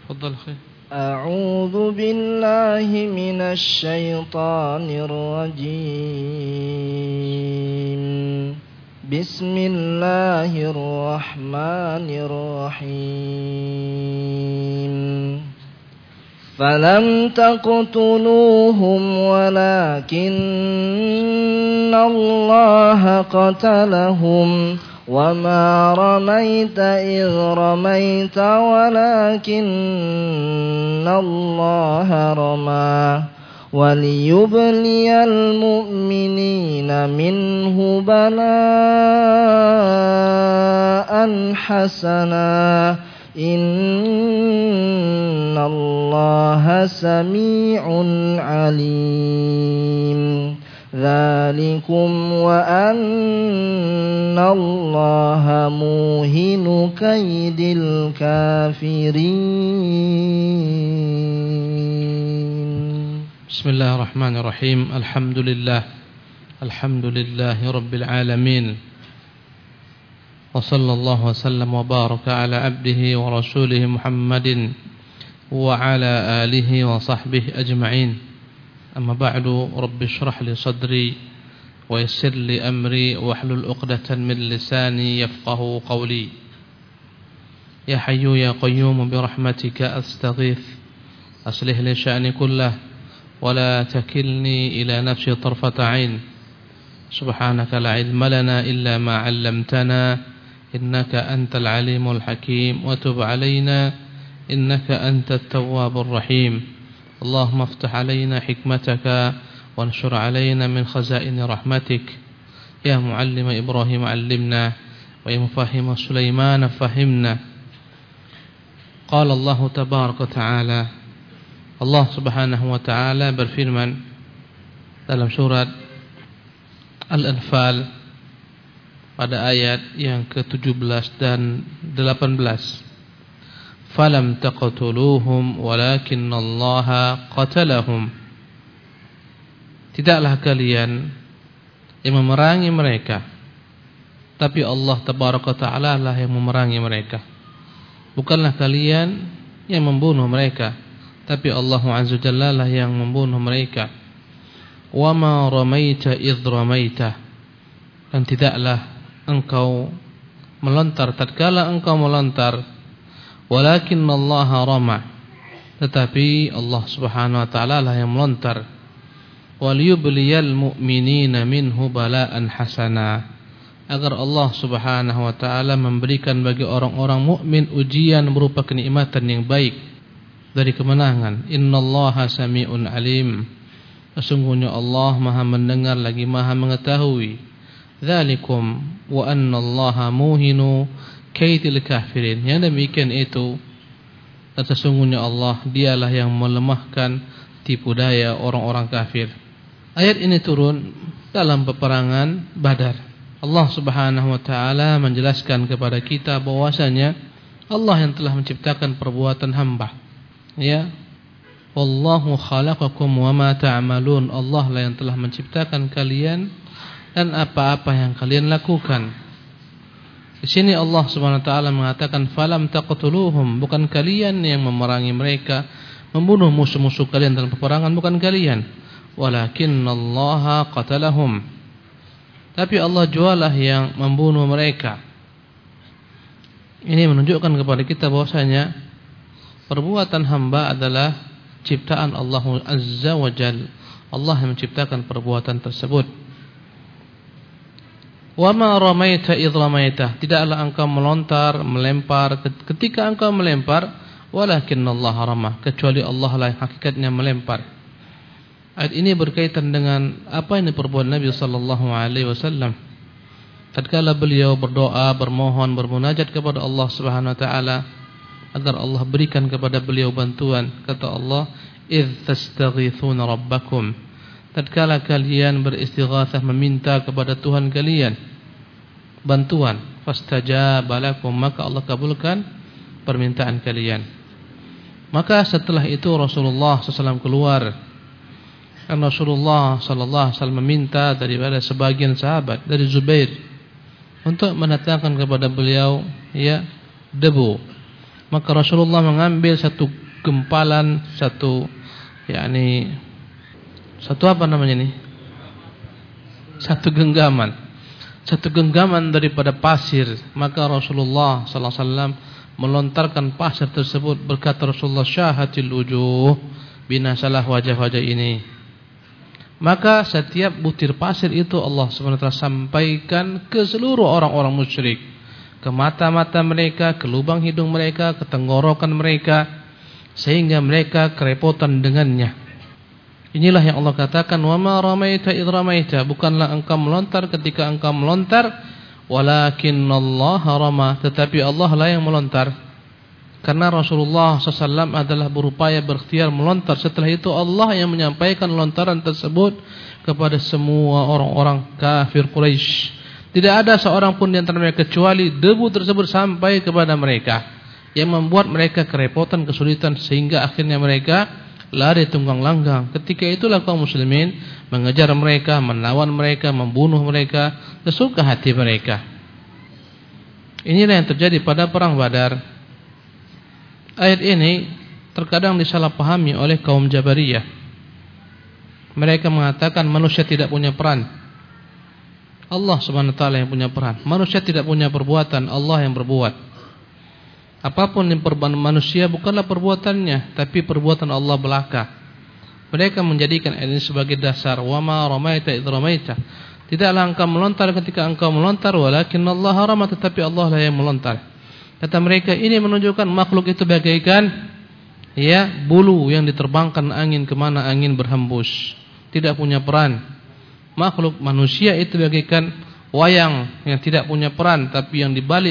تفضل أخي. أعوذ بالله من الشيطان الرجيم. بسم الله الرحمن الرحيم. فلم تقتلوهم ولكن الله قتلهم وما رميت إذ رميت ولكن الله رمى وليبلي المؤمنين منه بلاء حسنا إن الله سميع عليم. ذلكم وأن الله موهن كيد الكافرين. بسم الله الرحمن الرحيم. الحمد لله رب العالمين، وصلى الله وسلم وبارك على عبده ورسوله محمد وعلى آله وصحبه أجمعين. أما بعد، رب اشرح لي صدري ويسر لي أمري واحلل عقدة من لساني يفقه قولي. يا حي يا قيوم برحمتك أستغيث، أصلح لي شأني كله ولا تكلني إلى نفسي طرفة عين. سبحانك لا علم لنا إلا ما علمتنا إنك أنت العليم الحكيم، وتب علينا إنك أنت التواب الرحيم. اللهم افتح علينا حكمتك وانشر علينا من خزائن رحمتك. يا معلم إبراهيم علمنا، ويا مفهم سليمان فهمنا. قال الله تبارك وتعالى، Allah subhanahu wa ta'ala berfirman dalam surat Al-Anfal pada ayat yang ke-17 dan 18. Falam taqtuluhum walakinallaha qatalahum. Tidaklah kalian yang memerangi mereka, tapi Allah tabaraka ta'ala lah yang memerangi mereka. Bukanlah kalian yang membunuh mereka, tapi Allah azza jalla lah yang membunuh mereka. Wa ma ramaita idh ramaita. Dan tidaklah engkau melontar tatkala engkau melontar, walakinnallaha rama, tetapi Allah subhanahu wa ta'ala lah yang melontar. Waliyubliyal mu'minina minhu bala'an hasana, agar Allah subhanahu wa ta'ala memberikan bagi orang-orang mukmin ujian berupa kenikmatan yang baik dari kemenangan. Innallaha sami'un alim, sesungguhnya Allah maha mendengar lagi maha mengetahui. Dzalikum wa annallaha muhinu kaidil kafirin. Yang demikian itu, dan sesungguhnya Allah dialah yang melemahkan tipu daya orang-orang kafir. Ayat ini turun dalam peperangan Badar. Allah subhanahu wa ta'ala menjelaskan kepada kita bahwasanya Allah yang telah menciptakan perbuatan hamba. Ya, wallahu khalaqakum wama ta'malun. Allah lah yang telah menciptakan kalian dan apa-apa yang kalian lakukan. Di sini Allah Subhanahu wa taala mengatakan falam taqtuluhum, bukan kalian yang memerangi mereka, membunuh musuh-musuh kalian dalam peperangan, bukan kalian. Walakinnallaha qatalahum, tapi Allah jualah yang membunuh mereka. Ini menunjukkan kepada kita bahwasanya perbuatan hamba adalah ciptaan Allah Azza wa Jalla. Allah yang menciptakan perbuatan tersebut. Wa ma ramaita idh ramaita, tidaklah engkau melontar, melempar ketika engkau melempar, walakinnallaha rama, kecuali Allah lah yang hakikatnya melempar. Ayat ini berkaitan dengan apa yang diperbuat Nabi sallallahu alaihi wasallam tatkala beliau berdoa, bermohon, bermunajat kepada Allah Subhanahu wa taala agar Allah berikan kepada beliau bantuan. Kata Allah, idz tastaghithuna rabbakum, tatkala kalian beristighatsah meminta kepada Tuhan kalian bantuan, fastajaba lakum, maka Allah kabulkan permintaan kalian. Maka setelah itu Rasulullah SAW keluar, dan Rasulullah SAW meminta daripada sebagian sahabat dari Zubair untuk mendatangkan kepada beliau debu, Maka Rasulullah mengambil satu gempalan, satu apa namanya ini? Satu genggaman daripada pasir. Maka Rasulullah sallallahu alaihi wasallam melontarkan pasir tersebut. Berkata Rasulullah, syahatil wujuh, binasalah wajah-wajah ini. Maka setiap butir pasir itu Allah SWT sampaikan ke seluruh orang-orang musyrik, ke mata-mata mereka, ke lubang hidung mereka, ke tenggorokan mereka, sehingga mereka kerepotan dengannya. Inilah yang Allah katakan, wa ma ramaita idh ramaita, bukanlah engkau melontar ketika engkau melontar, walakinnallaha rama, tetapi Allah lah yang melontar. Karena Rasulullah SAW adalah berupaya berikhtiar melontar. Setelah itu Allah yang menyampaikan lontaran tersebut kepada semua orang-orang kafir Quraisy. Tidak ada seorang pun di antara mereka kecuali debu tersebut sampai kepada mereka, yang membuat mereka kerepotan, kesulitan, sehingga akhirnya mereka lari tunggang langgang. Ketika itulah kaum muslimin mengejar mereka, melawan mereka, membunuh mereka sesuka hati mereka. Inilah yang terjadi pada perang Badar. Ayat ini terkadang disalahpahami oleh kaum Jabariyah. Mereka mengatakan manusia tidak punya peran, Allah Subhanahu wa taala yang punya peran. Manusia tidak punya perbuatan, Allah yang berbuat. Apapun yang perbuatan manusia bukanlah perbuatannya, tapi perbuatan Allah belaka. Mereka menjadikan ini sebagai dasar, wa ma ramaita idh ramaita. Tidaklah engkau melontar ketika engkau melontar, walakinnallaha rama, tetapi Allah lah yang melontar. Kata mereka, ini menunjukkan makhluk itu bagaikan bulu yang diterbangkan angin kemana angin berhembus, tidak punya peran. Makhluk manusia itu bagaikan wayang yang tidak punya peran, tapi yang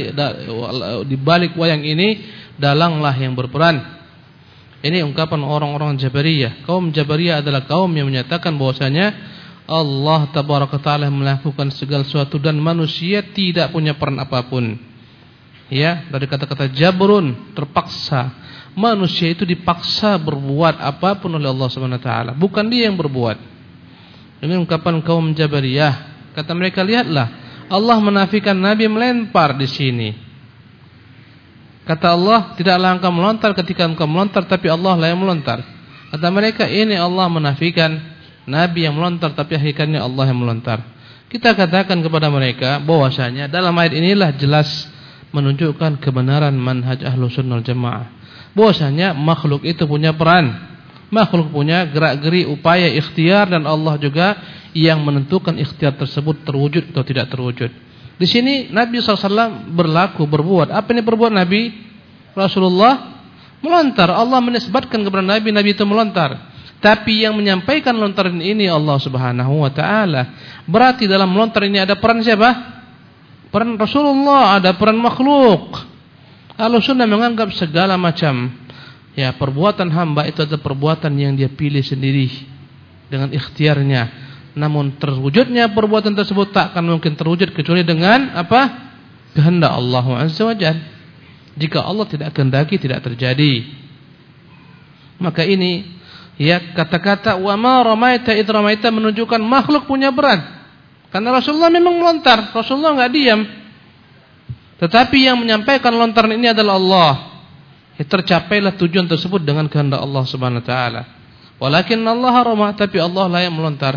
dibalik wayang ini dalanglah yang berperan. Ini ungkapan orang-orang Jabariyah. Kaum Jabariyah adalah kaum yang menyatakan bahwasanya Allah Tabaraka Ta'ala melakukan segala sesuatu dan manusia tidak punya peran apapun. Dari kata-kata jabrun, terpaksa. Manusia itu dipaksa berbuat apapun oleh Allah Subhanahu wa taala, bukan dia yang berbuat. Ini ungkapan kaum Jabariyah. Kata mereka, lihatlah, Allah menafikan Nabi melempar di sini. Kata Allah, tidaklah engkau melontar ketika engkau melontar, tapi Allah lah yang melontar. Kata mereka, ini Allah menafikan Nabi yang melontar, tapi hakikatnya Allah yang melontar. Kita katakan kepada mereka bahwasanya dalam ayat inilah jelas menunjukkan kebenaran manhaj Ahlus Sunnah wal Jamaah. Bahwasanya makhluk itu punya peran. Makhluk punya gerak-geri, upaya, ikhtiar, dan Allah juga yang menentukan ikhtiar tersebut terwujud atau tidak terwujud. Di sini Nabi SAW berbuat. Apa ini berbuat Nabi? Rasulullah melontar. Allah menisbatkan kepada Nabi itu melontar. Tapi yang menyampaikan lontaran ini Allah Subhanahu wa taala. Berarti dalam melontar ini ada peran siapa? Peran Rasulullah, ada peran makhluk. Ahlussunnah menganggap segala macam perbuatan hamba itu adalah perbuatan yang dia pilih sendiri dengan ikhtiarnya. Namun terwujudnya perbuatan tersebut tak akan mungkin terwujud kecuali dengan apa? Kehendak Allah Azza wa Jalla. Jika Allah tidak kehendaki, tidak terjadi. Maka ini kata-kata wa ma ramaita idh ramaita menunjukkan makhluk punya peran. Karena Rasulullah memang melontar, Rasulullah enggak diam. Tetapi yang menyampaikan lontaran ini adalah Allah. Tercapailah tujuan tersebut dengan kehendak Allah Subhanahu wa taala. Walakinnallaha rama, tapi Allah lah yang melontar.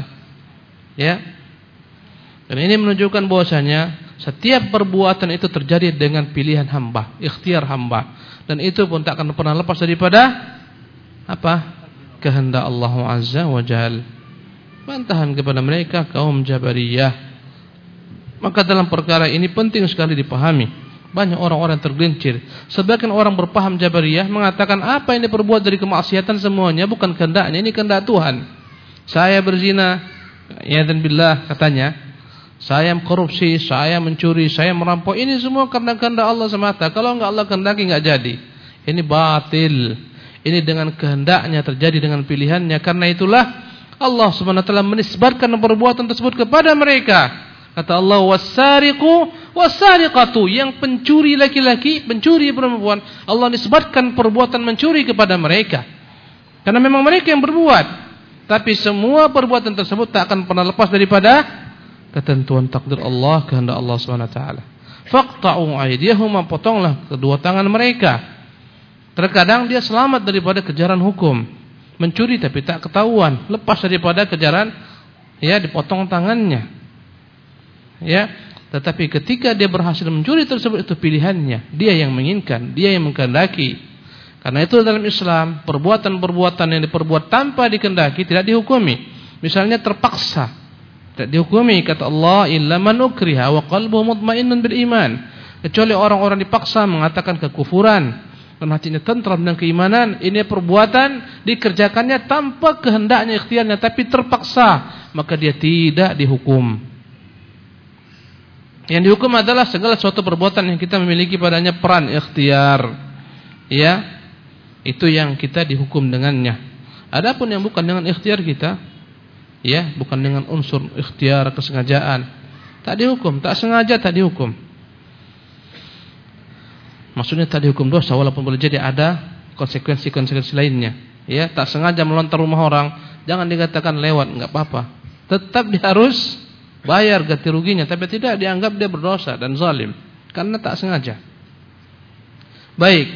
Dan ini menunjukkan bahwasanya setiap perbuatan itu terjadi dengan pilihan hamba, ikhtiar hamba. Dan itu pun tak akan pernah lepas daripada apa? Kehendak Allah Azza wa Jalla. Bantahan kepada mereka kaum Jabariyah. Maka dalam perkara ini penting sekali dipahami. Banyak orang-orang tergelincir. Sebagian orang berpaham Jabariyah mengatakan apa yang diperbuat dari kemaksiatan semuanya bukan kehendaknya, ini kehendak Tuhan. Saya berzina, dan billah katanya, saya korupsi, saya mencuri, saya merampok, ini semua karena kehendak Allah semata. Kalau enggak Allah kehendaki enggak jadi. Ini batil. Ini dengan kehendaknya terjadi, dengan pilihannya. Karena itulah Allah Subhanahu wa taala menisbatkan perbuatan tersebut kepada mereka. Kata Allah, was-sariqu was-sariqatu, yang pencuri laki-laki, pencuri perempuan, Allah nisbatkan perbuatan mencuri kepada mereka. Karena memang mereka yang berbuat. Tapi semua perbuatan tersebut tak akan pernah lepas daripada ketentuan takdir Allah, kehendak Allah Subhanahu wa taala. Faqta'u aydiyahum, potonglah kedua tangan mereka. Terkadang dia selamat daripada kejaran hukum, mencuri tapi tak ketahuan, lepas daripada kejaran, ya, dipotong tangannya. Ya, tetapi ketika dia berhasil mencuri tersebut, itu pilihannya, dia yang menginginkan, dia yang mengkehendaki. Karena itu dalam Islam, perbuatan-perbuatan yang diperbuat tanpa dikehendaki tidak dihukumi. Misalnya terpaksa, tidak dihukumi. Kata Allah, illa man ukriha wa qalbuhu mutmainnun bil iman. Kecuali orang-orang dipaksa mengatakan kekufuran dan hatinya tentram dengan keimanan, ini perbuatan dikerjakannya tanpa kehendaknya, ikhtiarnya, tapi terpaksa, maka dia tidak dihukum. Yang dihukum adalah segala suatu perbuatan yang kita memiliki padanya peran ikhtiar, ya, itu yang kita dihukum dengannya. Adapun yang bukan dengan ikhtiar kita, ya, bukan dengan unsur ikhtiar, kesengajaan, tak dihukum, tak sengaja tak dihukum. Maksudnya tak dihukum dosa, walaupun boleh jadi ada konsekuensi-konsekuensi lainnya. Ya, tak sengaja melontar rumah orang, jangan dikatakan lewat, enggak apa-apa. Tetap dia harus bayar ganti ruginya, tapi tidak dianggap dia berdosa dan zalim karena tak sengaja. Baik.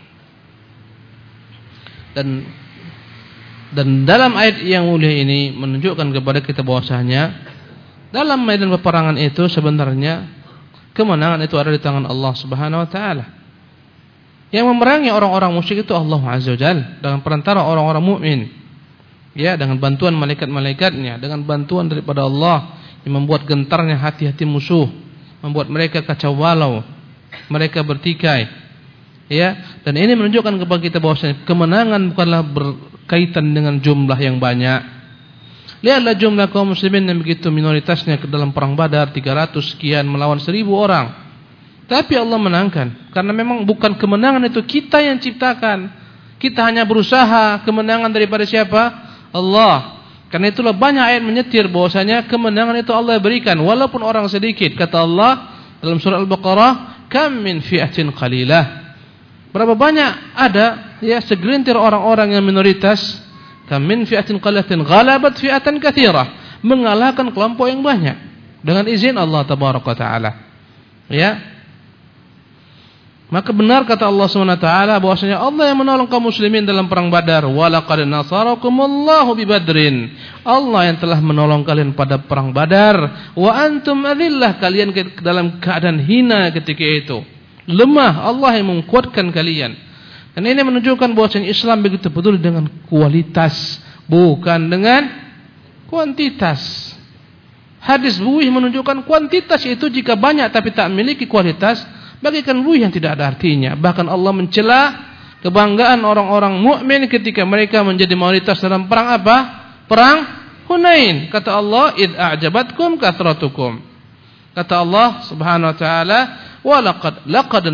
Dan dalam ayat yang mulia ini menunjukkan kepada kita bahwasanya dalam medan peperangan itu sebenarnya kemenangan itu ada di tangan Allah Subhanahu wa taala. Yang memerangi orang-orang musyrik itu Allah Azza wa Jalla dengan perantara orang-orang mukmin. Ya, dengan bantuan malaikat-malaikatnya, dengan bantuan daripada Allah yang membuat gentarnya hati-hati musuh, membuat mereka kacau balau, mereka bertikai. Ya, dan ini menunjukkan kepada kita bahwasanya kemenangan bukanlah berkaitan dengan jumlah yang banyak. Lihatlah jumlah kaum muslimin yang begitu minoritasnya ke dalam perang Badar 300 sekian melawan 1000 orang. Tapi Allah menangkan, karena memang bukan kemenangan itu kita yang ciptakan. Kita hanya berusaha, kemenangan daripada siapa? Allah. Karena itulah banyak ayat menyetir bahwasanya kemenangan itu Allah berikan walaupun orang sedikit. Kata Allah dalam surah Al-Baqarah, kam min fi'atin qalilah. Berapa banyak ada, ya, segelintir orang-orang yang minoritas, kam min fi'atin qalilatin ghalabat fi'atan katsirah, mengalahkan kelompok yang banyak dengan izin Allah tabaraka taala. Ya. Maka benar kata Allah SWT bahwasanya Allah yang menolong kaum muslimin dalam perang Badar. Walaqad nasarakumullahu bi Badrin. Allah yang telah menolong kalian pada perang Badar. Wa antum adillah, kalian dalam keadaan hina ketika itu. Lemah, Allah yang menguatkan kalian. Dan ini menunjukkan bahwasanya Islam begitu peduli dengan kualitas, bukan dengan kuantitas. Hadis buih menunjukkan kuantitas itu jika banyak tapi tak memiliki kualitas, bagaikan buih yang tidak ada artinya. Bahkan Allah mencela kebanggaan orang-orang mukmin ketika mereka menjadi mayoritas dalam perang apa? Perang Hunain. Kata Allah, id a'jabatkum kathratukum. Kata Allah Subhanahu wa taala, wa laqad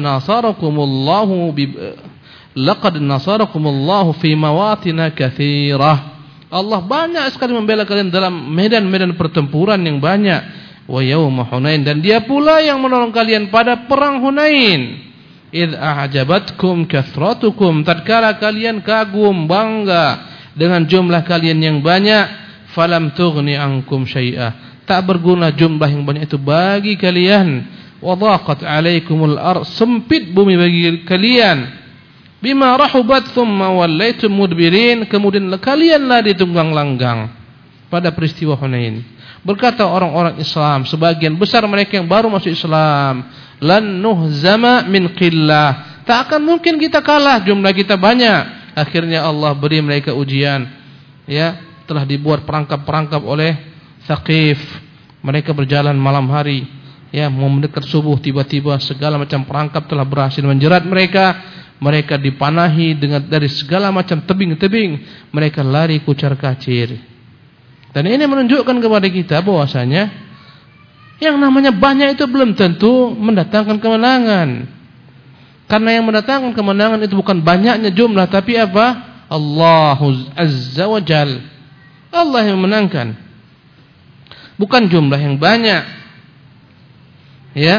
nasarakumullahu fi mawatin katsirah. Allah banyak sekali membela kalian dalam medan-medan pertempuran yang banyak. Wa yauma Hunain, dan dia pula yang menolong kalian pada perang Hunain. Idz a'jabatkum kathratukum, tatkala kalian kagum bangga dengan jumlah kalian yang banyak, falam tughni ankum syai'a, tak berguna jumlah yang banyak itu bagi kalian. Wa dhaqat 'alaikumul ardh, sempit bumi bagi kalian. Bima rahubat thumma wallaitum mudbirin, kemudian kalian lari tunggang langgang pada peristiwa Hunain. Berkata orang-orang Islam, sebagian besar mereka yang baru masuk Islam, lan nuhzama min qillah, tak akan mungkin kita kalah, jumlah kita banyak. Akhirnya Allah beri mereka ujian. Ya, telah dibuat perangkap-perangkap oleh Thaqif. Mereka berjalan malam hari, ya, mau mendekat subuh, tiba-tiba segala macam perangkap telah berhasil menjerat mereka. Mereka dipanahi dari segala macam tebing-tebing. Mereka lari kucar-kacir. Dan ini menunjukkan kepada kita bahwasanya yang namanya banyak itu belum tentu mendatangkan kemenangan. Karena yang mendatangkan kemenangan itu bukan banyaknya jumlah, tapi apa? Allah Azza wa Jal. Allah yang menangkan. Bukan jumlah yang banyak. Ya.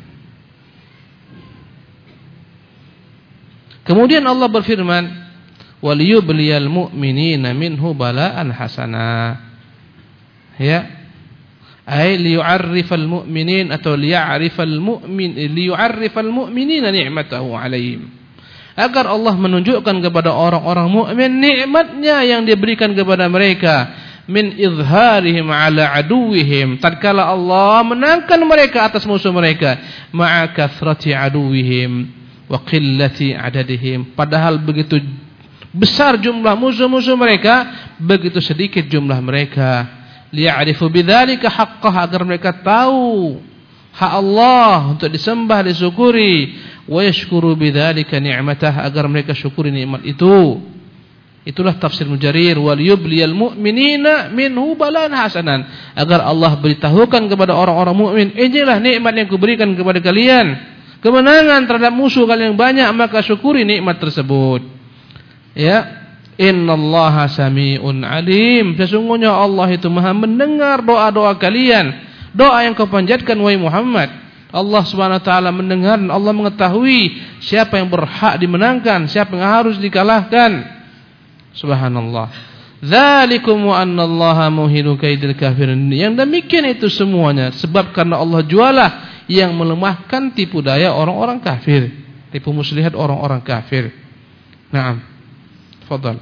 Kemudian Allah berfirman, "Waliyubliyal mu'minina minhu bala'an hasanah." Ya, ay liyu'arrifal mu'minin atau liya'rifal mu'minina ni'matahu 'alaihim, agar Allah menunjukkan kepada orang-orang mukmin nikmatnya yang diberikan kepada mereka min izharihim ala aduwihim, tatkala Allah menangkan mereka atas musuh mereka, ma'a kathrati aduwihim wa qillati adadihim, padahal begitu besar jumlah musuh-musuh mereka, begitu sedikit jumlah mereka. Liya'rifu bidzalika haqqah, agar mereka tahu hak Allah untuk disembah, disyukuri, wa yashkuru bidzalika ni'matah, agar mereka syukuri nikmat itu. Itulah tafsir Mujarir, wal yubliyal mu'minina minhu balan hasanan, agar Allah beritahukan kepada orang-orang mukmin, inilah nikmat yang kuberikan kepada kalian, kemenangan terhadap musuh kalian yang banyak, maka syukuri nikmat tersebut. Ya, innallaha sami'un alim, sesungguhnya Allah itu Maha mendengar doa-doa kalian, doa yang kau panjatkan wahai Muhammad. Allah Subhanahu wa taala mendengar dan Allah mengetahui siapa yang berhak dimenangkan, siapa yang harus dikalahkan. Subhanallah. Dzalikum wa annallaha muhinu kaidil kafirin. Yang demikian itu semuanya sebab karena Allah jualah yang melemahkan tipu daya orang-orang kafir, tipu muslihat orang-orang kafir. Naam. Tafadhal.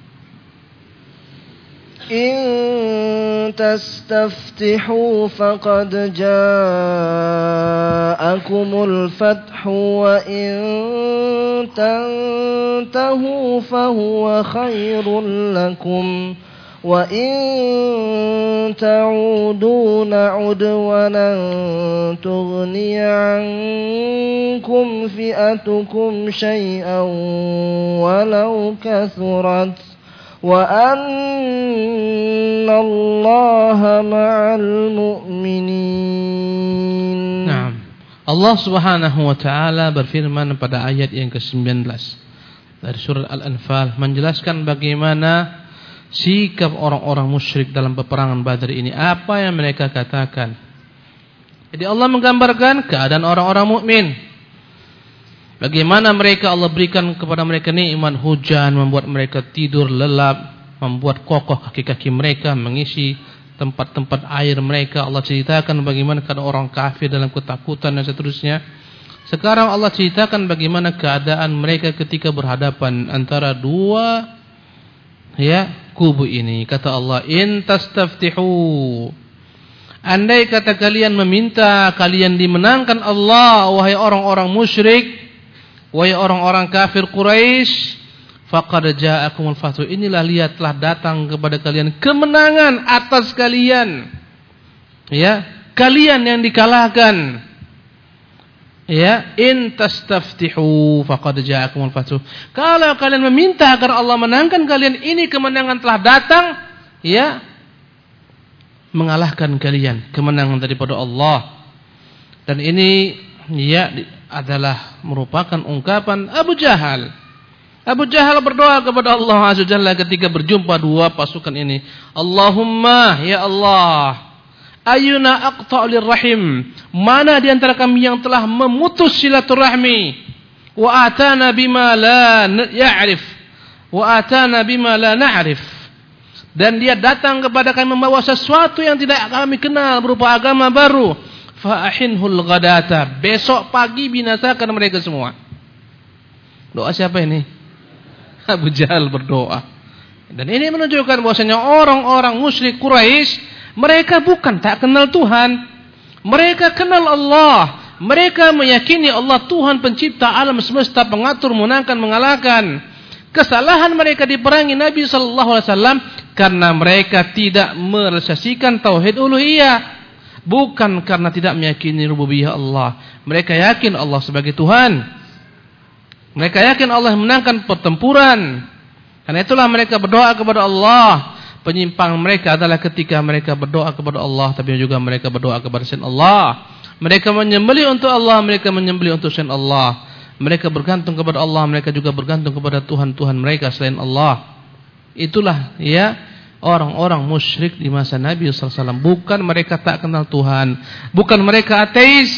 إن تستفتحوا فقد جاءكم الفتح وإن تنتهوا فهو خير لكم وإن تعودوا نعد ولن تغني عنكم فئتكم شيئا ولو كثرت وَأَنَّ اللَّهَ مَعَ الْمُؤْمِنِينَ. Nah, Allah Subhanahu wa taala berfirman pada ayat yang ke-19 dari surah Al-Anfal, menjelaskan bagaimana sikap orang-orang musyrik dalam peperangan Badar ini, apa yang mereka katakan. Jadi Allah menggambarkan keadaan orang-orang mukmin. Bagaimana mereka, Allah berikan kepada mereka nikmat hujan, membuat mereka tidur lelap, membuat kokoh kaki-kaki mereka, mengisi tempat-tempat air mereka. Allah ceritakan bagaimana keadaan orang kafir dalam ketakutan dan seterusnya. Sekarang Allah ceritakan bagaimana keadaan mereka ketika berhadapan antara dua kubu ini. Kata Allah, in tastaftihu, andai kata kalian meminta, kalian dimenangkan Allah, wahai orang-orang musyrik, wahai orang-orang kafir Quraisy, faqad ja'akumul fathu, inilah lihatlah datang kepada kalian kemenangan atas kalian. Ya, kalian yang dikalahkan. Ya, in tastaftihu faqad ja'akumul fathu. Kalau kalian meminta agar Allah menangkan kalian, ini kemenangan telah datang, ya, mengalahkan kalian, kemenangan daripada Allah. Dan ini adalah merupakan ungkapan Abu Jahal. Abu Jahal berdoa kepada Allah Azza Jalla ketika berjumpa dua pasukan ini. Allahumma, ya Allah, ayuna aqta'lir rahim, mana di antara kami yang telah memutus silaturahmi, wa atana bima la ya'rif, wa atana bima la na'rif, dan dia datang kepada kami membawa sesuatu yang tidak kami kenal berupa agama baru. Fa'ahinhul ghadata, besok pagi binasakan mereka semua. Doa siapa ini? Abu Jahal berdoa. Dan ini menunjukkan bahwasanya orang-orang musyrik Quraisy, mereka bukan tak kenal Tuhan, mereka kenal Allah. Mereka meyakini Allah Tuhan pencipta alam semesta, pengatur, menangkan, mengalahkan. Kesalahan mereka diperangi Nabi sallallahu alaihi wasallam karena mereka tidak merealisasikan tauhid uluhiyah. Bukan karena tidak meyakini rububiyah Allah. Mereka yakin Allah sebagai Tuhan. Mereka yakin Allah menangkan pertempuran. Karena itulah mereka berdoa kepada Allah. Penyimpang mereka adalah ketika mereka berdoa kepada Allah, tapi juga mereka berdoa kepada selain Allah. Mereka menyembelih untuk Allah, mereka menyembelih untuk selain Allah. Mereka bergantung kepada Allah, mereka juga bergantung kepada Tuhan-Tuhan mereka selain Allah. Itulah orang-orang musyrik di masa Nabi SAW. Bukan mereka tak kenal Tuhan, bukan mereka ateis.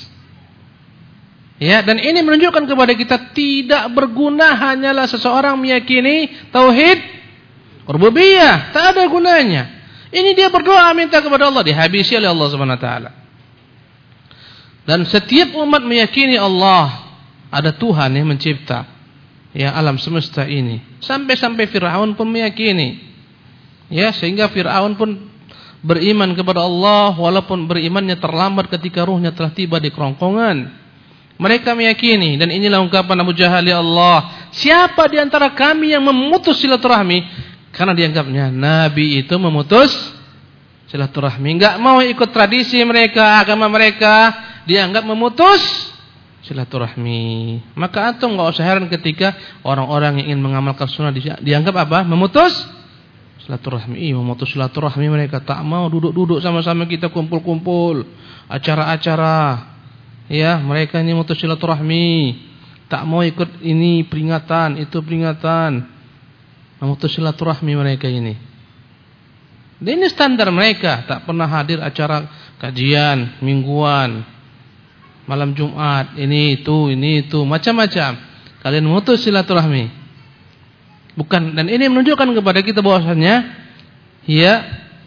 Ya, dan ini menunjukkan kepada kita tidak berguna hanyalah seseorang meyakini tauhid rububiyah, tak ada gunanya. Ini dia berdoa minta kepada Allah, dihabisi oleh Allah Subhanahu wa taala. Dan setiap umat meyakini Allah ada Tuhan yang mencipta. ya alam semesta ini. Sampai-sampai Fir'aun pun meyakini. Ya, sehingga Fir'aun pun beriman kepada Allah walaupun berimannya terlambat ketika ruhnya telah tiba di kerongkongan. Mereka meyakini, dan inilah ungkapan Abu Jahal, ya Allah, siapa di antara kami yang memutus silaturahmi? Karena dianggapnya Nabi itu memutus silaturahmi, enggak mau ikut tradisi mereka, agama mereka, dianggap memutus silaturahmi. Maka antum enggak usah heran ketika orang-orang yang ingin mengamalkan sunnah dianggap apa? Memutus silaturahmi. Memutus silaturahmi, mereka tak mau duduk-duduk sama-sama kita kumpul-kumpul, acara-acara. Ya, mereka ini memutus silaturahmi, tak mau ikut ini peringatan, itu peringatan. Memutus silaturahmi mereka ini. Dan ini standar mereka, tak pernah hadir acara kajian mingguan, malam Jumat, ini itu, macam-macam. Kalian memutus silaturahmi. Bukan, dan ini menunjukkan kepada kita bahwasannya, ya,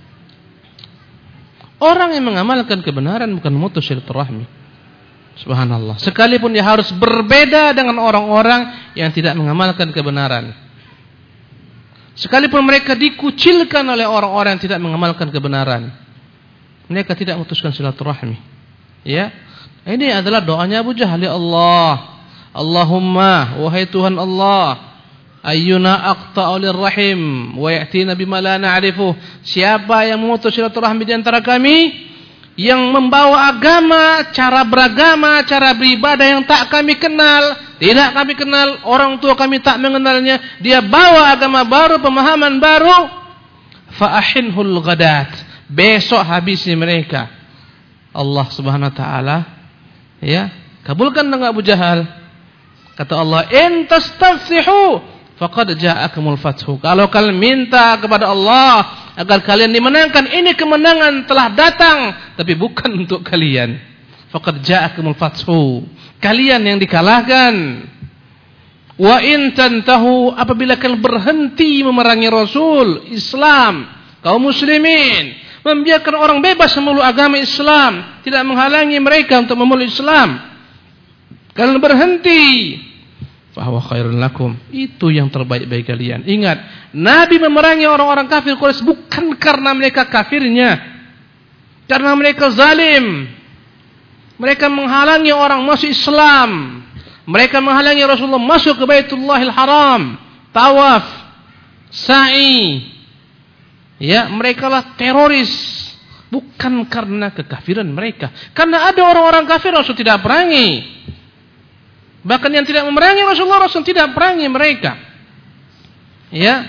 orang yang mengamalkan kebenaran bukan memutus silaturahmi. Subhanallah. Sekalipun dia harus berbeda dengan orang-orang yang tidak mengamalkan kebenaran. Sekalipun mereka dikucilkan oleh orang-orang yang tidak mengamalkan kebenaran, mereka tidak memutuskan silaturahmi. Ya. Ini adalah doanya Abu Jahal, ya Allah. Allahumma, wahai Tuhan Allah, ayyuna aqta'u lirrahim wa ya'tina bima la na'rifuh. Siapa yang memutus silaturahmi di antara kami, yang membawa agama, cara beragama, cara beribadah yang tak kami kenal, tidak kami kenal, orang tua kami tak mengenalnya, dia bawa agama baru, pemahaman baru, fa'ahinhul ghadat, besok habisi mereka. Allah Subhanahu wa taala, ya, kabulkan dengan Abu Jahal. Kata Allah, in tastafsihu faqad ja'akumul fathu. Kalau kalian minta kepada Allah agar kalian dimenangkan, ini kemenangan telah datang, tapi bukan untuk kalian. Faqad ja'akumul fathu. Kalian yang dikalahkan. Wa in tantahu, apabila kalian berhenti memerangi Rasul, Islam, kaum muslimin, membiarkan orang bebas memeluk agama Islam, tidak menghalangi mereka untuk memeluk Islam, kalian berhenti, fahuwa khairun lakum, itu yang terbaik bagi kalian. Ingat, Nabi memerangi orang-orang kafir Quraisy bukan karena mereka kafirnya, karena mereka zalim. Mereka menghalangi orang masuk Islam, mereka menghalangi Rasulullah masuk ke Baitullahil Haram, tawaf, sa'i. Ya, mereka lah teroris, bukan karena kekafiran mereka. Karena ada orang-orang kafir Rasul tidak perangi. Bahkan yang tidak memerangi Rasulullah, Rasul tidak perangi mereka. Ya.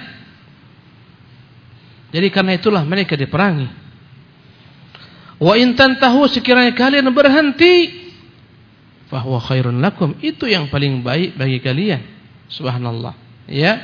Jadi karena itulah mereka diperangi. Wa in tantahu, sekiranya kalian berhenti, fahuwa khairun lakum, itu yang paling baik bagi kalian. Subhanallah. Ya.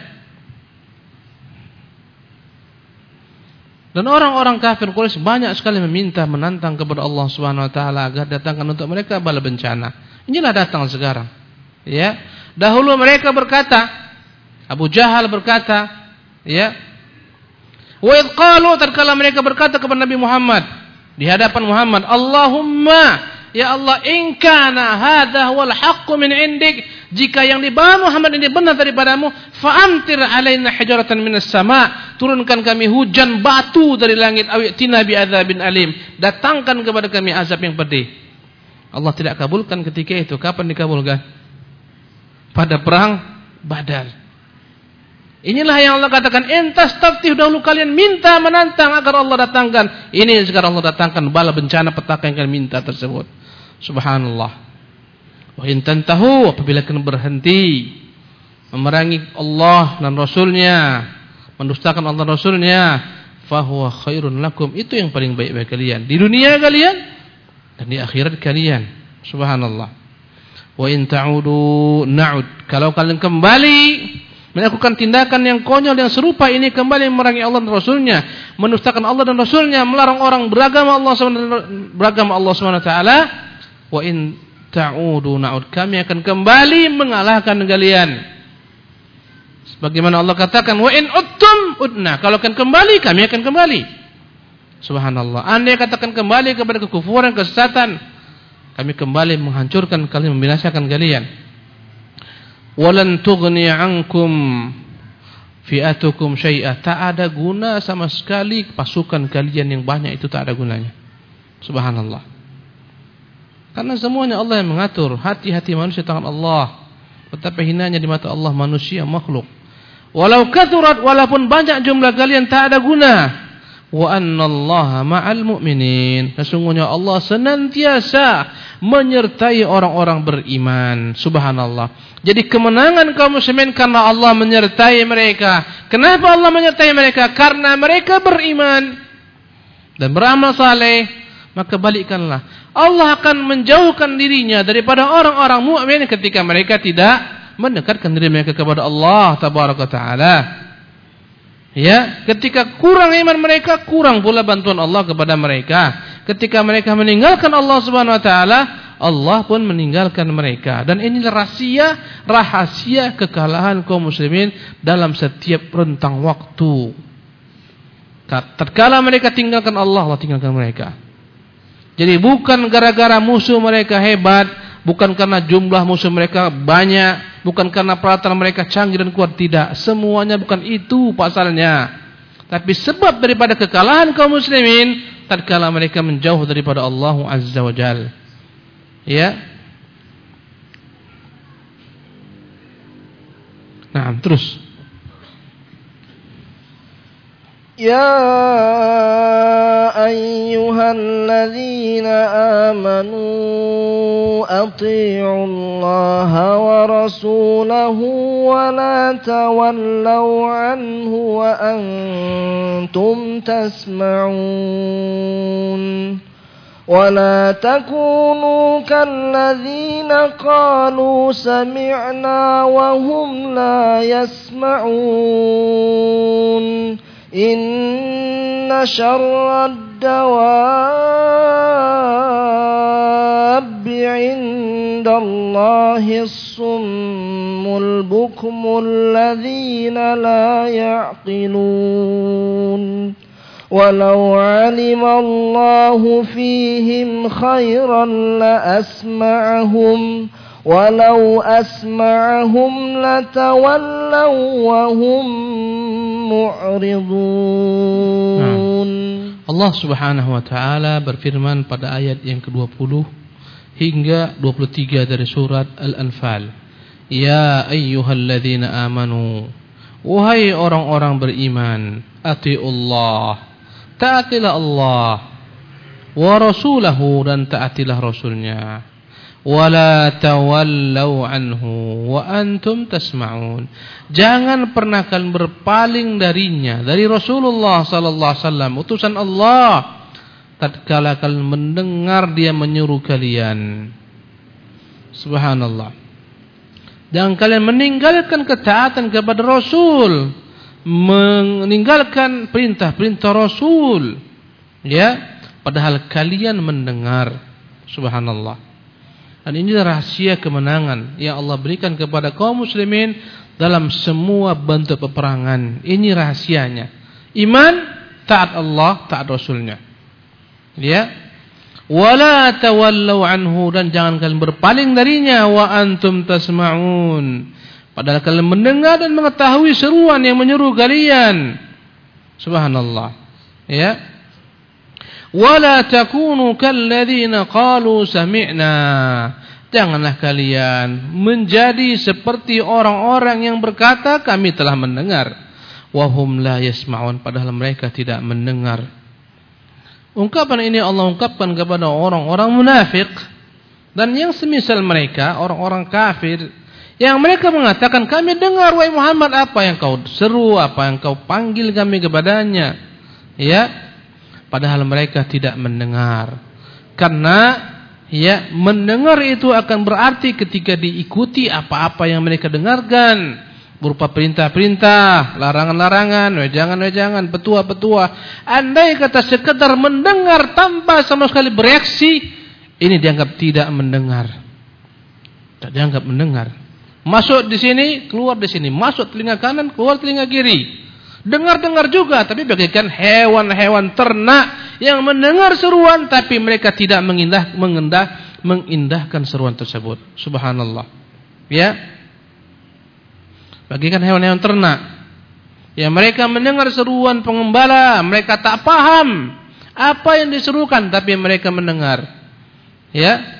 Dan orang-orang kafir Quraisy banyak sekali meminta, menantang kepada Allah Subhanahu wa taala agar datangkan untuk mereka bala bencana. Inilah datang sekarang. Ya, dahulu mereka berkata, Abu Jahal berkata, ya, wa idh qalu, tatkala mereka berkata kepada Nabi Muhammad di hadapan Muhammad, Allahumma, ya Allah, in kana hadha wal haqqu min indik, jika yang dibawa Muhammad ini benar daripadamu, fa'amtir alaina hijaratan minas sama, turunkan kami hujan batu dari langit, awi'tina bi'adzabin alim, datangkan kepada kami azab yang pedih. Allah tidak kabulkan ketika itu. Kapan dikabulkan? Pada perang Badar. Inilah yang Allah katakan, entas taftih, dahulu kalian minta, menantang agar Allah datangkan. Ini sekarang Allah datangkan bala bencana petaka yang kalian minta tersebut. Subhanallah. Wa in tantahu, apabila kalian berhenti memerangi Allah dan Rasulnya, mendustakan Allah dan Rasulnya, fahuwa khairun lakum, itu yang paling baik bagi kalian di dunia kalian dan di akhirat kalian. Subhanallah. Wa in ta'udu na'ud, kalau kalian kembali melakukan tindakan yang konyol yang serupa ini, kembali memerangi Allah dan Rasulnya, mendustakan Allah dan Rasulnya, melarang orang beragama Allah SWT, wa in ta'udu na'ud, kami akan kembali mengalahkan kalian. Sebagaimana Allah katakan, wa in uttum udna, kalau kalian kembali kami akan kembali. Subhanallah. Andai katakan kembali kepada kekufuran, kesesatan, kami kembali menghancurkan kalian, membinasakan kalian. walan tughni 'ankum fi'atukum syai'a. Tak ada guna sama sekali pasukan kalian yang banyak itu, tak ada gunanya. Subhanallah. Karena semuanya Allah yang mengatur. Hati-hati manusia tangan Allah. Betapa hinanya di mata Allah manusia makhluk. Walau kathurat, walaupun banyak jumlah kalian, tak ada guna. Wa annallaha ma'al mu'minin. Sesungguhnya Allah senantiasa menyertai orang-orang beriman. Subhanallah. Jadi kemenangan kaum muslimin karena Allah menyertai mereka. Kenapa Allah menyertai mereka? Karena mereka beriman dan beramal saleh. Maka balikkanlah. Allah akan menjauhkan dirinya daripada orang-orang mukmin ketika mereka tidak mendekatkan diri mereka kepada Allah tabaraka taala. Ya, ketika kurang iman mereka, kurang pula bantuan Allah kepada mereka. Ketika mereka meninggalkan Allah Subhanahu wa taala, Allah pun meninggalkan mereka. Dan inilah rahasia kekalahan kaum muslimin dalam setiap rentang waktu. Tatkala mereka tinggalkan Allah, Allah tinggalkan mereka. Jadi bukan gara-gara musuh mereka hebat, bukan karena jumlah musuh mereka banyak, bukan karena peralatan mereka canggih dan kuat, tidak. Semuanya bukan itu pasalnya. Tapi sebab daripada kekalahan kaum muslimin tatkala mereka menjauh daripada Allah Azza wa Jalla. Ya. Nah, terus. يا أيها الذين آمنوا أطيعوا الله ورسوله ولا تولوا عنه وأنتم تسمعون ولا تكونوا كالذين قالوا سمعنا وهم لا يسمعون إن شر الدواب عند الله الصم البكم الذين لا يعقلون ولو علم الله فيهم خيرا لأسمعهم ولو أسمعهم لتولوا وهم mu'ridun. Allah Subhanahu wa taala berfirman pada ayat yang ke-20 hingga 23 dari surat Al-Anfal. Ya ayyuhalladzina amanu, wahai orang-orang beriman, atiullah, taatilah Allah, wa rasulahu, dan taatilah rasulnya. Wala tawallau anhu wa antum tasma'un. Jangan pernah kalian berpaling darinya, dari Rasulullah sallallahu alaihi wasallam, utusan Allah, tatkala kalian mendengar dia menyuruh kalian. Subhanallah. Jangan kalian meninggalkan ketaatan kepada Rasul, meninggalkan perintah-perintah Rasul, ya, padahal kalian mendengar. Subhanallah. Dan ini rahasia kemenangan yang Allah berikan kepada kaum muslimin dalam semua bentuk peperangan. Ini rahasianya. Iman, taat Allah, taat Rasulnya. Ya. Wala tawallau anhu, dan jangan kalian berpaling darinya, wa antum tasma'un. Padahal kalian mendengar dan mengetahui seruan yang menyeru kalian. Subhanallah. Ya. Wala takunu kalladzina qalu sami'na. Janganlah kalian menjadi seperti orang-orang yang berkata kami telah mendengar, wahum la yasma'un, padahal mereka tidak mendengar. Ungkapan ini Allah ungkapkan kepada orang-orang munafik dan yang semisal mereka, orang-orang kafir, yang mereka mengatakan kami dengar wahai Muhammad apa yang kau seru, apa yang kau panggil kami kepadanya. Ya. Padahal mereka tidak mendengar. Karena ya, mendengar itu akan berarti ketika diikuti apa-apa yang mereka dengarkan, berupa perintah-perintah, larangan-larangan, wejangan-wejangan, petua-petua. Andai kata sekedar mendengar tanpa sama sekali bereaksi, ini dianggap tidak mendengar. Tak dianggap mendengar. Masuk di sini, keluar di sini. Masuk telinga kanan, keluar telinga kiri. Dengar-dengar juga, tapi bagaikan hewan-hewan ternak yang mendengar seruan, tapi mereka tidak mengindahkan seruan tersebut. Subhanallah. Ya. Bagaikan hewan-hewan ternak. Ya, mereka mendengar seruan pengembala, mereka tak paham apa yang diserukan, tapi mereka mendengar. Ya.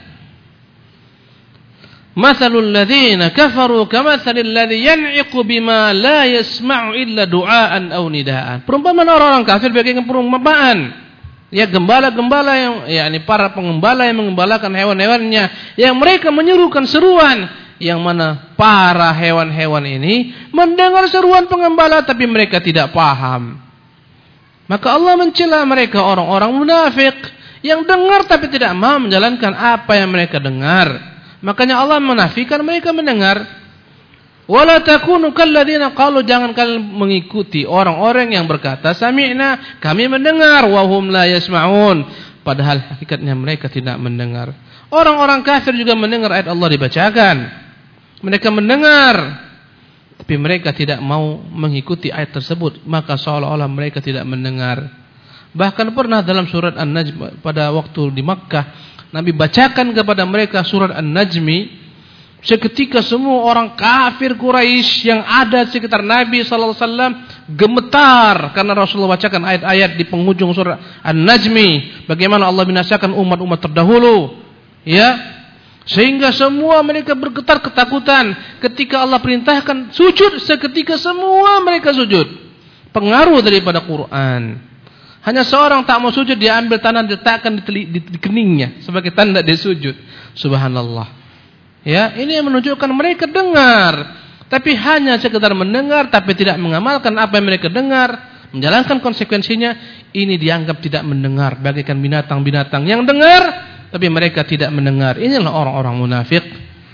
Mathalul ladzina kafaru kamathalil ladzi yan'iqu bima la yasma'u illa du'aan aw nidaan. Perumpamaan orang-orang kafir bagaikan perumpamaan ya gembala-gembala yang yakni para pengembala yang mengembalakan hewan-hewannya yang mereka menyerukan seruan, yang mana para hewan-hewan ini mendengar seruan pengembala tapi mereka tidak paham. Maka Allah mencela mereka orang-orang munafik yang dengar tapi tidak mau menjalankan apa yang mereka dengar. Makanya Allah menafikan mereka mendengar. Wala takunu kalladzina qalu, jangan kalian mengikuti orang-orang yang berkata sami'na, kami mendengar, wa hum la yasma'un, padahal hakikatnya mereka tidak mendengar. Orang-orang kafir juga mendengar ayat Allah dibacakan. Mereka mendengar, tapi mereka tidak mau mengikuti ayat tersebut, maka seolah-olah mereka tidak mendengar. Bahkan pernah dalam surat An-Najm pada waktu di Makkah, Nabi bacakan kepada mereka surat An-Najmi. Seketika semua orang kafir Quraisy yang ada di sekitar Nabi sallallahu alaihi wasallam gemetar karena Rasulullah bacakan ayat-ayat di penghujung surat An-Najmi, bagaimana Allah binasakan umat-umat terdahulu. Ya. Sehingga semua mereka bergetar ketakutan ketika Allah perintahkan sujud, seketika semua mereka sujud. Pengaruh daripada Quran. Hanya seorang tak mau sujud, dia ambil tanah diletakkan di keningnya sebagai tanda dia sujud. Subhanallah. Ya, ini yang menunjukkan mereka dengar, tapi hanya sekedar mendengar tapi tidak mengamalkan apa yang mereka dengar, menjalankan konsekuensinya. Ini dianggap tidak mendengar, bagaikan binatang-binatang yang dengar tapi mereka tidak mendengar. Inilah orang-orang munafik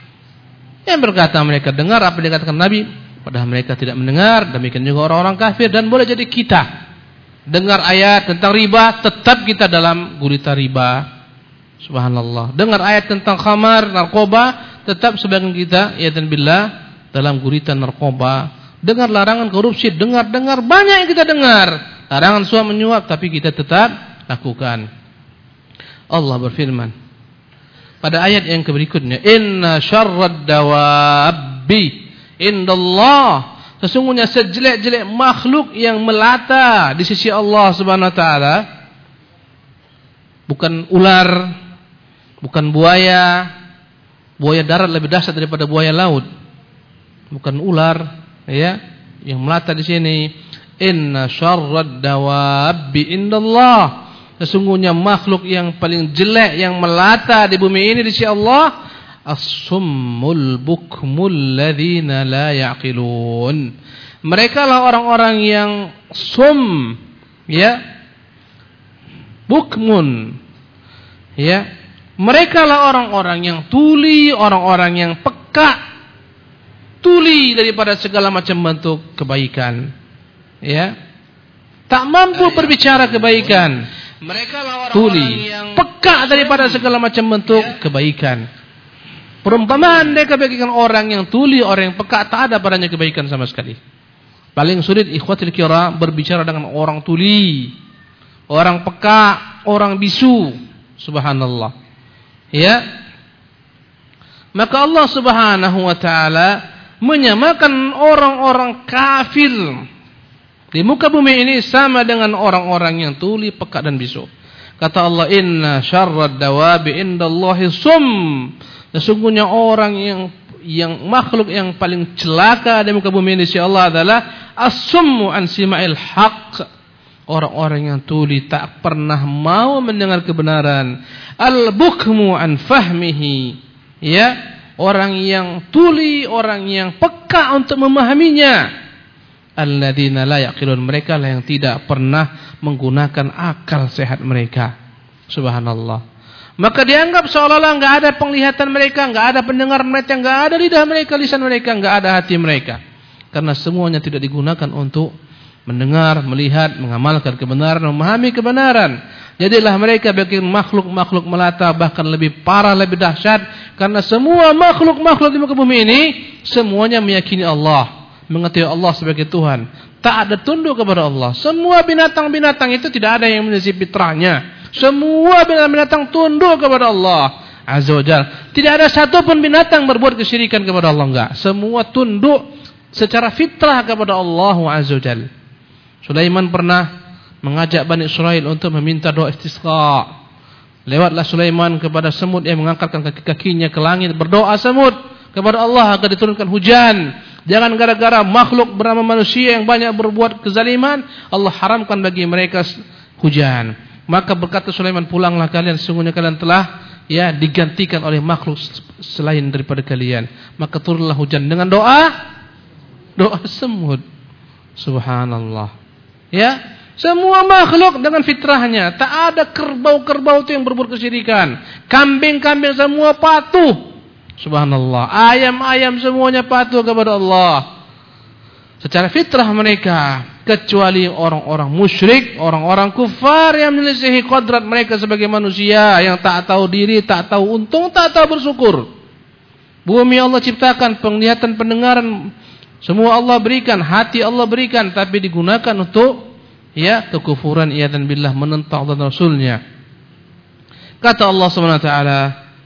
yang berkata mereka dengar apa yang dikatakan Nabi, padahal mereka tidak mendengar. Demikian juga orang-orang kafir. Dan boleh jadi kita dengar ayat tentang riba, tetap kita dalam gurita riba. Subhanallah. Dengar ayat tentang khamar, narkoba, tetap sebagian kita yaitan billah dalam gurita narkoba. Dengar larangan korupsi, dengar banyak yang kita dengar. Larangan suap menyuap, tapi kita tetap lakukan. Allah berfirman pada ayat yang berikutnya, inna syarrad dawabbi indallah, sesungguhnya sejelek-jelek makhluk yang melata di sisi Allah Subhanahu wa taala bukan ular, bukan buaya. Buaya darat lebih dahsyat daripada buaya laut. Bukan ular, ya, yang melata di sini. Inna syarrad dawabbi indallah, sesungguhnya makhluk yang paling jelek yang melata di bumi ini di sisi Allah, as-summul bukmul ladzina la yaqilun. Mereka lah orang-orang yang sum, ya, bukmun, ya. Mereka lah orang-orang yang tuli, orang-orang yang peka, tuli daripada segala macam bentuk kebaikan, ya. Tak mampu berbicara kebaikan. Mereka lah orang-orang tuli, yang peka daripada segala macam bentuk kebaikan. Perumpamaan mereka bagikan orang yang tuli, orang yang peka, tak ada padanya kebaikan sama sekali. Paling sulit ikhwatil kiram berbicara dengan orang tuli, orang peka, orang bisu. Subhanallah. Ya. Maka Allah Subhanahu wa taala menyamakan orang-orang kafir di muka bumi ini sama dengan orang-orang yang tuli, peka dan bisu. Kata Allah, inna syarrad dawabi indallahi sum. Sesungguhnya orang yang makhluk yang paling celaka di muka bumi ini si Allah adalah as-summu an sima'il haqq. Orang-orang yang tuli, tak pernah mau mendengar kebenaran. Al-bukmu an fahmihi. Ya, orang yang tuli, orang yang peka untuk memahaminya. Alladzina la yaqilun, mereka lah yang tidak pernah menggunakan akal sehat mereka. Subhanallah. Maka dianggap seolah-olah enggak ada penglihatan mereka, enggak ada pendengar mereka, enggak ada lidah mereka, lisan mereka, enggak ada hati mereka. Karena semuanya tidak digunakan untuk mendengar, melihat, mengamalkan kebenaran, memahami kebenaran. Jadilah mereka bagi makhluk-makhluk melata, bahkan lebih parah, lebih dahsyat. Karena semua makhluk-makhluk di muka bumi ini semuanya meyakini Allah, mengetahui Allah sebagai Tuhan. Tak ada tunduk kepada Allah. Semua binatang-binatang itu tidak ada yang menjadi fitrahnya. Semua binatang tunduk kepada Allah Azza wa Jalla. Tidak ada satupun binatang berbuat kesyirikan kepada Allah, enggak. Semua tunduk secara fitrah kepada Allah Azza wa Jalla. Sulaiman pernah mengajak Bani Israel untuk meminta doa istisqa. Lewatlah Sulaiman kepada semut yang mengangkatkan kaki-kakinya ke langit, berdoa semut kepada Allah agar diturunkan hujan. Jangan gara-gara makhluk bernama manusia yang banyak berbuat kezaliman, Allah haramkan bagi mereka hujan. Maka berkata Sulaiman, pulanglah kalian, sesungguhnya kalian telah digantikan oleh makhluk selain daripada kalian. Maka turunlah hujan dengan doa semut. Subhanallah. Ya, semua makhluk dengan fitrahnya. Tak ada kerbau-kerbau itu yang berbuat kesyirikan. Kambing-kambing semua patuh. Subhanallah. Ayam-ayam semuanya patuh kepada Allah secara fitrah mereka, kecuali orang-orang musyrik, orang-orang kufar yang menyelisihi kodrat mereka sebagai manusia, yang tak tahu diri, tak tahu untung, tak tahu bersyukur. Bumi Allah ciptakan, penglihatan, pendengaran semua Allah berikan, hati Allah berikan, tapi digunakan untuk kekufuran, iyadzan billah, menentang Allah dan Rasulnya. Kata Allah Subhanahu wa taala,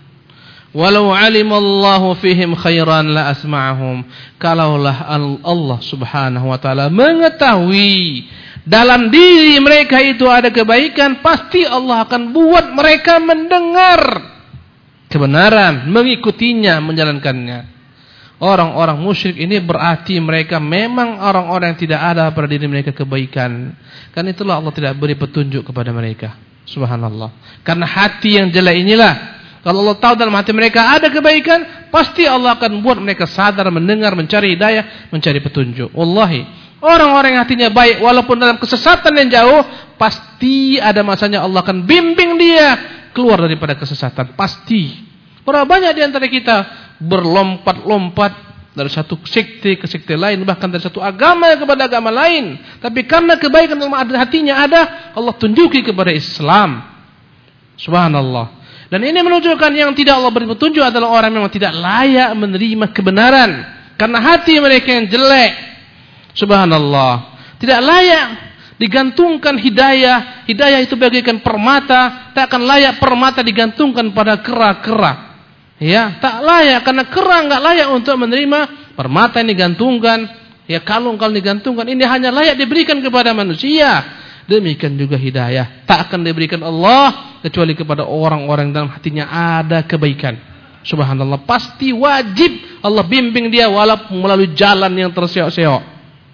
walau alimallahu fihim khairan la asma'ahum. Kalaulah Allah Subhanahu wa taala mengetahui dalam diri mereka itu ada kebaikan, pasti Allah akan buat mereka mendengar kebenaran, mengikutinya, menjalankannya. Orang-orang musyrik ini berarti mereka memang orang-orang yang tidak ada pada diri mereka kebaikan. Kan itulah Allah tidak beri petunjuk kepada mereka. Subhanallah. Karena hati yang jelek inilah, kalau Allah tahu dalam hati mereka ada kebaikan, pasti Allah akan buat mereka sadar, mendengar, mencari hidayah, mencari petunjuk. Wallahi, orang-orang yang hatinya baik, walaupun dalam kesesatan yang jauh, pasti ada masanya Allah akan bimbing dia keluar daripada kesesatan. Pasti. Berapa banyak di antara kita berlompat-lompat dari satu sekte ke sekte lain, bahkan dari satu agama kepada agama lain. Tapi karena kebaikan dalam hatinya ada, Allah tunjuki kepada Islam. Subhanallah. Dan ini menunjukkan yang tidak Allah beri petunjuk adalah orang yang tidak layak menerima kebenaran. Karena hati mereka yang jelek. Subhanallah. Tidak layak digantungkan hidayah. Hidayah itu bagaikan permata. Tak akan layak permata digantungkan pada kera-kera. Ya, tak layak, karena kera enggak layak untuk menerima permata yang digantungkan, kalung-kalung digantungkan. Ini hanya layak diberikan kepada manusia. Demikian juga hidayah tak akan diberikan Allah kecuali kepada orang-orang dalam hatinya ada kebaikan. Subhanallah, pasti wajib Allah bimbing dia walaupun melalui jalan yang terseok-seok.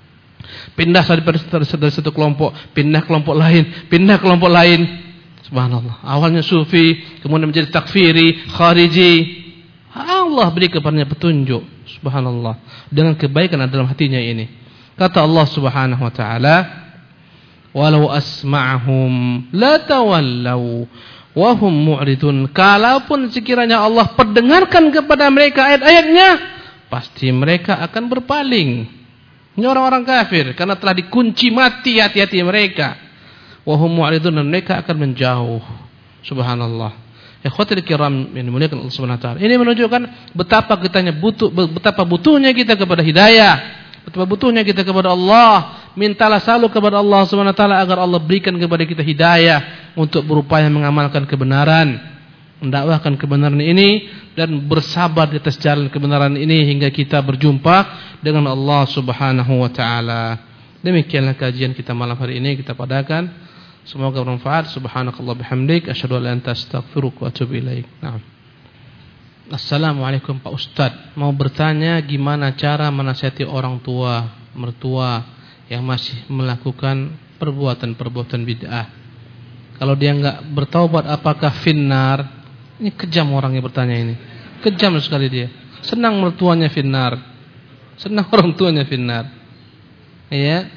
Pindah dari satu kelompok, pindah kelompok lain, pindah kelompok lain. Subhanallah. Awalnya sufi, kemudian menjadi takfiri, khariji. Allah beri kepadanya petunjuk. Subhanallah. Dengan kebaikan dalam hatinya ini. Kata Allah Subhanahu wa taala, walau asma'ahum la tawallaw wa hum mu'ridun. Kalaupun sekiranya Allah perdengarkan kepada mereka ayat-ayatnya, pasti mereka akan berpaling. Ini orang-orang kafir karena telah dikunci mati hati-hati mereka. Wahum mu'ridun, dan mereka akan menjauh. Subhanallah. Ikhwatul kiram yang dimuliakan Allah Subhanahu wa taala. Ini menunjukkan betapa butuhnya kita kepada hidayah, betapa butuhnya kita kepada Allah. Mintalah selalu kepada Allah Subhanahu wa taala agar Allah berikan kepada kita hidayah untuk berupaya mengamalkan kebenaran, mendakwahkan kebenaran ini dan bersabar di atas jalan kebenaran ini hingga kita berjumpa dengan Allah Subhanahu wa taala. Demikianlah kajian kita malam hari ini kita padakan. Semoga bermanfaat. Subhanakallah bihamdik, asyhadu an la ilaha illa anta, astaghfiruka wa atubu ilaik. Naam. Assalamualaikum Pak Ustaz. Mau bertanya gimana cara menasihati orang tua, mertua yang masih melakukan perbuatan-perbuatan bid'ah. Kalau dia enggak bertaubat apakah finnar? Ini kejam orang yang bertanya ini. Kejam sekali dia. Senang mertuanya finnar. Senang orang tuanya finnar. Ya.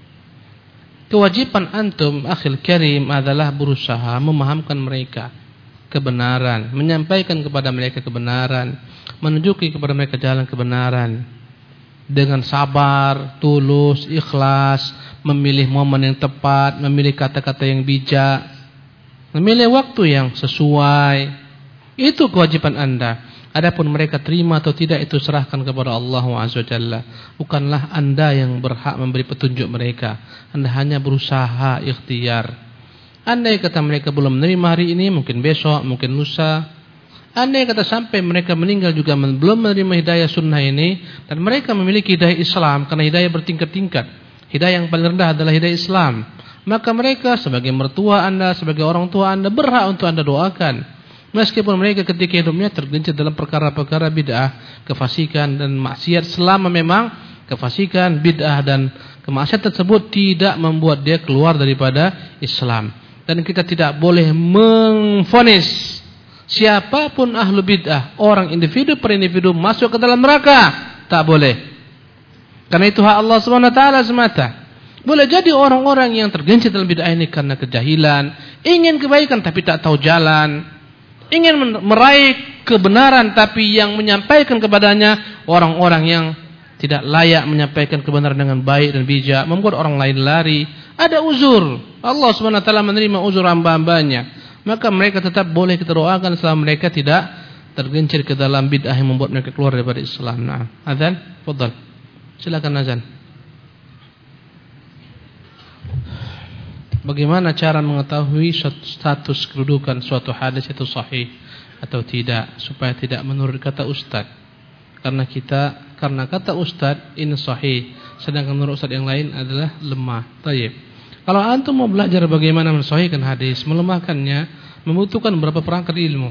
Kewajiban antum akhil karim adalah berusaha memahamkan mereka kebenaran, menyampaikan kepada mereka kebenaran, menunjuki kepada mereka jalan kebenaran dengan sabar, tulus, ikhlas, memilih momen yang tepat, memilih kata-kata yang bijak, memilih waktu yang sesuai. Itu kewajiban Anda. Adapun mereka terima atau tidak itu serahkan kepada Allah Azza wa Jalla. Bukanlah Anda yang berhak memberi petunjuk mereka. Anda hanya berusaha ikhtiar. Andai kata mereka belum menerima hari ini, mungkin besok, mungkin lusa. Andai kata sampai mereka meninggal juga belum menerima hidayah sunnah ini, dan mereka memiliki hidayah Islam, karena hidayah bertingkat-tingkat. Hidayah yang paling rendah adalah hidayah Islam. Maka mereka sebagai mertua Anda, sebagai orang tua Anda, berhak untuk Anda doakan. Meskipun mereka ketika hidupnya tergelincir dalam perkara-perkara bid'ah, kefasikan dan maksiat, selama memang kefasikan, bid'ah dan kemaksiatan tersebut tidak membuat dia keluar daripada Islam. Dan kita tidak boleh memvonis siapapun ahlu bid'ah, orang individu per individu masuk ke dalam neraka, tak boleh. Karena itu hak Allah SWT semata. Boleh jadi orang-orang yang tergelincir dalam bid'ah ini karena kejahilan, ingin kebaikan tapi tak tahu jalan, ingin meraih kebenaran tapi yang menyampaikan kepadanya orang-orang yang tidak layak menyampaikan kebenaran dengan baik dan bijak, membuat orang lain lari. Ada uzur. Allah SWT menerima uzur hamba-hambanya. Maka mereka tetap boleh kita doakan selama mereka tidak tergelincir ke dalam bid'ah yang membuat mereka keluar daripada Islam. Nah, azan, fadhal. Silakan azan. Bagaimana cara mengetahui status kedudukan suatu hadis itu sahih atau tidak supaya tidak menurut kata ustaz? Karena kata ustaz ini sahih, sedangkan menurut ustaz yang lain adalah lemah. Baik. Kalau antum mau belajar bagaimana mensahihkan hadis, melemahkannya, membutuhkan beberapa perangkat ilmu.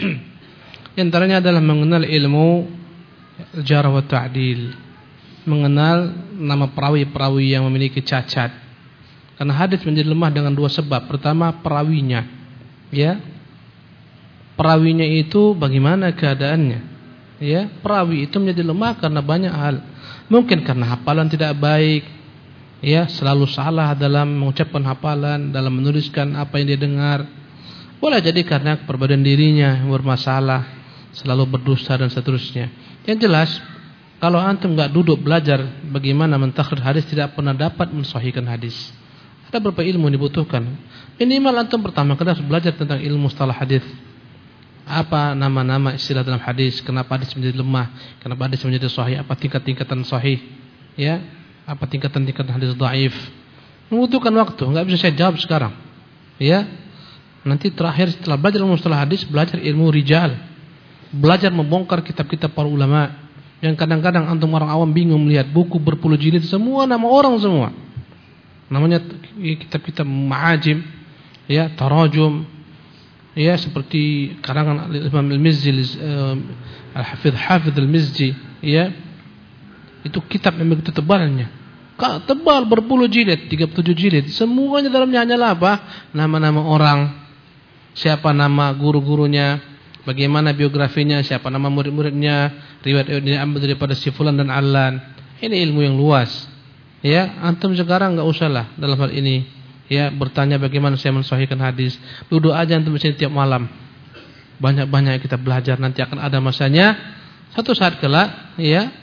Di antaranya adalah mengenal ilmu jarh wa ta'dil, mengenal nama perawi-perawi yang memiliki cacat. Karena hadis menjadi lemah dengan dua sebab. Pertama, perawinya. Ya. Perawinya itu bagaimana keadaannya? Ya, perawi itu menjadi lemah karena banyak hal. Mungkin karena hafalan tidak baik. Ya, selalu salah dalam mengucapkan hafalan, dalam menuliskan apa yang dia dengar. Boleh jadi karena perbedaan dirinya bermasalah, selalu berdusta dan seterusnya. Yang jelas, kalau antum enggak duduk belajar bagaimana mentakhrij hadis, tidak pernah dapat mensahihkan hadis. Ada beberapa ilmu yang dibutuhkan. Minimal antum pertama kali harus belajar tentang ilmu mustalah hadis. Apa nama-nama istilah dalam hadis, kenapa hadis menjadi lemah, kenapa hadis menjadi sahih, apa tingkat-tingkatan sahih, ya. Apa tingkatan-tingkatan hadis dhaif. Membutuhkan waktu, enggak bisa saya jawab sekarang. Ya. Nanti terakhir setelah belajar ilmu mustalah hadis, belajar ilmu rijal. Belajar membongkar kitab-kitab para ulama. Yang kadang-kadang antum orang awam bingung melihat buku berpuluh jilid semua nama orang semua. Namanya kitab-kitab ma'ajim, ya, tarajum, ya, seperti karangan Imam Al-Mizzi, Al-Hafidh Al-Mizzi, ya. Itu kitab yang begitu tebalnya. Tebal berpuluh jilid, 37 jilid. Semuanya dalamnya hanyalah apa? Nama-nama orang. Siapa nama guru-gurunya, bagaimana biografinya, siapa nama murid-muridnya, riwayat yang diambil daripada si fulan dan allan. Ini ilmu yang luas. Ya, antum sekarang enggak usahlah dalam hal ini, ya, bertanya bagaimana saya mensahihkan hadis. Duduk aja antum di sini tiap malam. Banyak-banyak kita belajar, nanti akan ada masanya. Satu saat kelak, ya,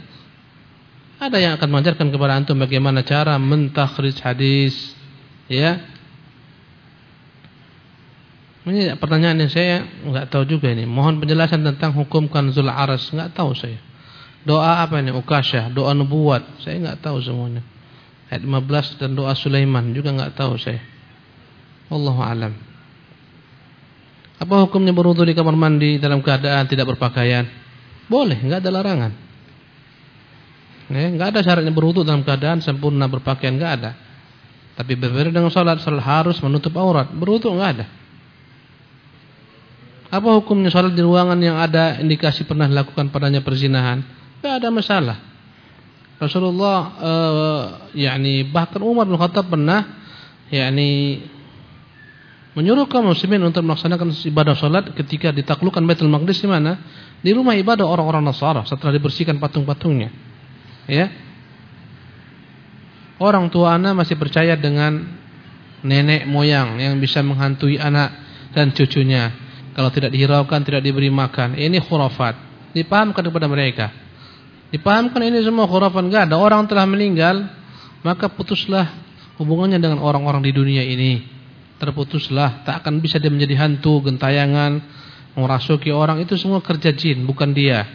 ada yang akan mengajarkan kepada antum bagaimana cara mentakhrij hadis, ya. Ini pertanyaan yang saya enggak tahu juga ini. Mohon penjelasan tentang hukum kanzul aras, enggak tahu saya. Doa apa ini? Ukasyah, doa nubuat, saya enggak tahu semuanya. Ayat 15 dan doa Sulaiman juga enggak tahu saya. Wallahu alam. Apa hukumnya berwudu di kamar mandi dalam keadaan tidak berpakaian? Boleh, enggak ada larangan. Ya, enggak ada syaratnya berwudu dalam keadaan sempurna berpakaian, enggak ada. Tapi berbeda dengan salat harus menutup aurat. Berwudu enggak ada. Apa hukumnya salat di ruangan yang ada indikasi pernah dilakukan padanya perzinahan? Enggak ada masalah. Rasulullah bahkan Umar bin Khattab pernah menyuruh kaum muslimin untuk melaksanakan ibadah salat ketika ditaklukkan Baitul Maqdis di mana? Di rumah ibadah orang-orang Nasara setelah dibersihkan patung-patungnya. Ya. Orang tua anak masih percaya dengan nenek moyang yang bisa menghantui anak dan cucunya. Kalau tidak dihiraukan, tidak diberi makan. Ini khurafat. Dipahamkan kepada mereka. Dipahamkan ini semua khurafat. Enggak ada, orang telah meninggal, maka putuslah hubungannya dengan orang-orang di dunia ini. Terputuslah, tak akan bisa dia menjadi hantu, gentayangan, merasuki orang. Itu semua kerja jin, bukan dia.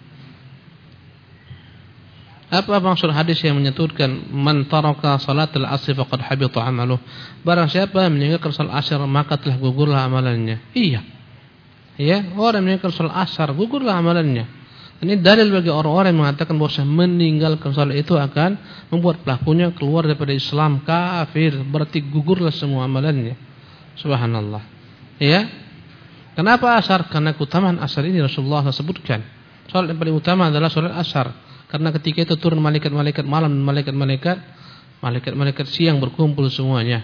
Apa maksud hadis yang menyebutkan man taraka salatul asr faqad habita amaluh? Barang siapa yang meninggalkan salat asar maka telah gugurlah amalannya. Iya. Ya, orang yang meninggalkan salat asar gugurlah amalannya. Ini dalil bagi orang-orang yang mengatakan bahwa meninggalkan salat itu akan membuat pelakunya keluar daripada Islam, kafir, berarti gugurlah semua amalannya. Subhanallah. Ya. Kenapa asar? Karena keutamaan asar ini Rasulullah sebutkan. Salat yang paling utama adalah salat asar. Karena ketika itu turun malaikat-malaikat malam dan malaikat-malaikat siang berkumpul semuanya.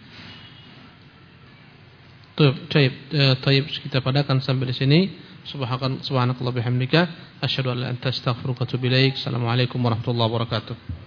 Taib kita padakan sampai di sini. Subhanakallah bihamdika asyhadu an la ilaha illa anta astaghfiruka wa atubu ilaik. Assalamualaikum warahmatullahi wabarakatuh.